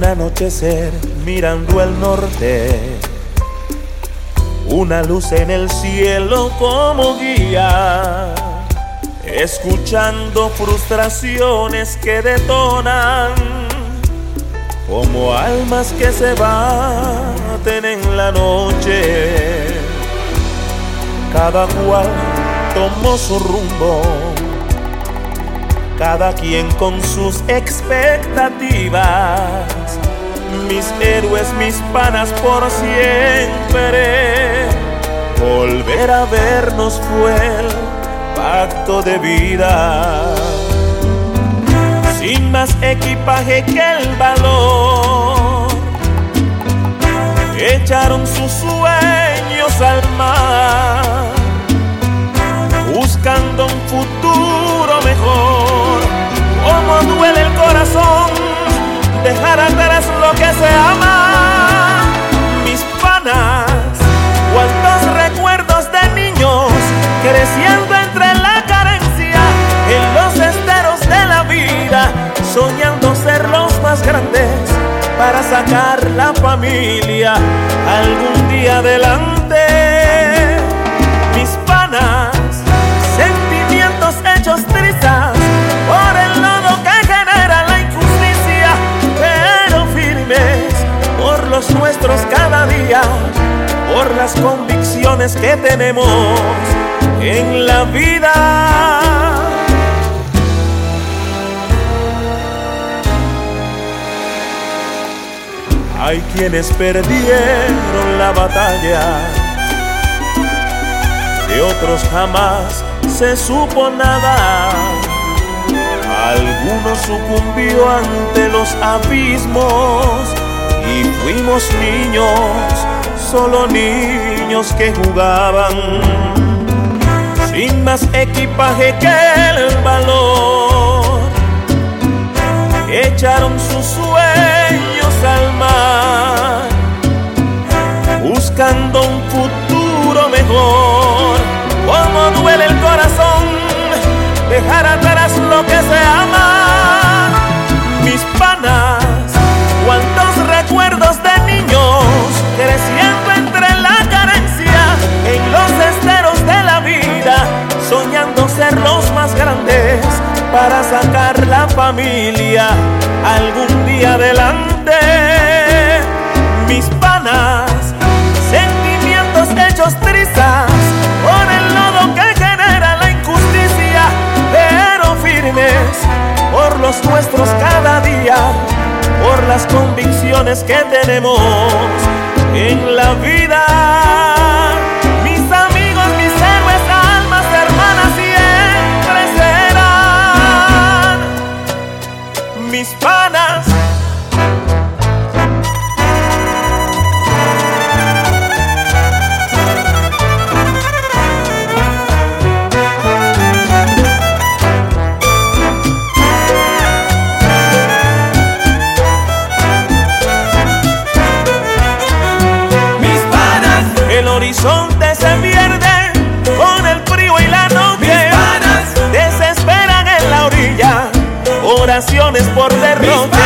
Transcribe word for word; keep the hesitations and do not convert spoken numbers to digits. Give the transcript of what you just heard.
Un anochecer mirando el norte, una luz en el cielo como guía, escuchando frustraciones que detonan como almas que se baten en la noche. Cada cual tomó su rumbo, cada quien con sus expectativas. Mis héroes, mis panas por siempre. Volver a vernos fue el pacto de vida. Sin más equipaje que el valor, echaron sus sueños al mar, buscando un futuro mejor. Cómo duele el corazón dejar atrás lo que se ama. Mis panas, cuántos recuerdos de niños creciendo entre la carencia, en los esteros de la vida, soñando ser los más grandes para sacar la familia algún día adelante. Mis panas, sentimientos hechos trizas por el lodo que genera la injusticia, pero firmes por los nuestros cada día, por las convicciones que tenemos en la vida. Hay quienes perdieron la batalla, de otros jamás se supo nada. Algunos sucumbió ante los abismos y fuimos niños, solo niños que jugaban, sin más equipaje que el valor. Echaron sus sueños al mar, buscando un futuro mejor. Cómo duele el corazón dejar atrás lo que se ama. Mis panas, cuántos recuerdos de niños creciendo entre la carencia, en los esteros de la vida, soñando ser los más grandes para sacar la familia algún día adelante. Mis panas, sentimientos hechos trizas por el lodo que genera la injusticia, pero firmes por los nuestros cada día, por las convicciones que tenemos en la vida. Mis amigos, mis héroes, almas hermanas siempre serán mis panas. El horizonte se pierde con el frío y la noche. Desesperan en la orilla, oraciones por derrotar.